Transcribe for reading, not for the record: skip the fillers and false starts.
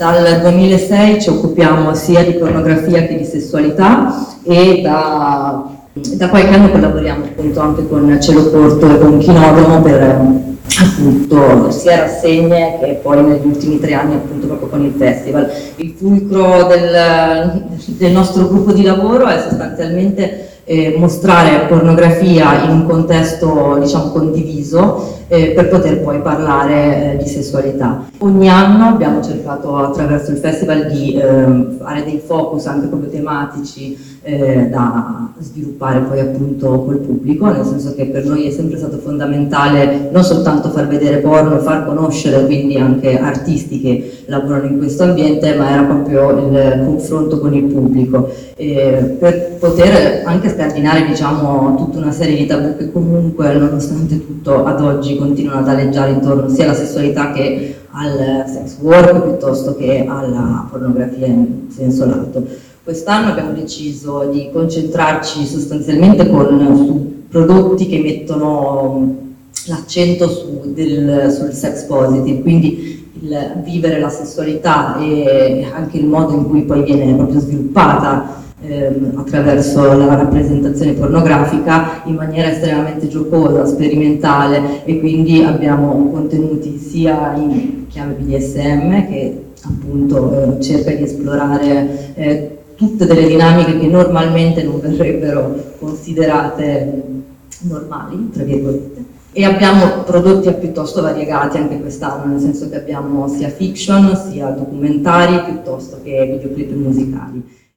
Dal 2006 ci occupiamo sia di pornografia che di sessualità e da qualche anno collaboriamo appunto anche con Cielo Corto e con Chinodomo per appunto sia rassegne che poi negli ultimi 3 anni appunto proprio con il festival. Il fulcro del nostro gruppo di lavoro è sostanzialmente mostrare pornografia in un contesto diciamo condiviso per poter poi parlare di sessualità. Ogni anno abbiamo cercato attraverso il festival di fare dei focus anche proprio tematici da sviluppare poi appunto col pubblico, nel senso che per noi è sempre stato fondamentale non soltanto far vedere porno e far conoscere quindi anche artisti che lavorano in questo ambiente, ma era proprio il confronto con il pubblico per poter anche scardinare diciamo tutta una serie di tabù che comunque nonostante tutto ad oggi continuano ad aleggiare intorno sia alla sessualità che al sex work piuttosto che alla pornografia in senso lato. Quest'anno abbiamo deciso di concentrarci sostanzialmente su prodotti che mettono l'accento sul sex positive, quindi il vivere la sessualità e anche il modo in cui poi viene proprio sviluppata attraverso la rappresentazione pornografica in maniera estremamente giocosa, sperimentale, e quindi abbiamo contenuti sia in chiave BDSM che appunto cerca di esplorare tutte delle dinamiche che normalmente non verrebbero considerate normali, tra virgolette. E abbiamo prodotti piuttosto variegati anche quest'anno, nel senso che abbiamo sia fiction, sia documentari, piuttosto che videoclip musicali.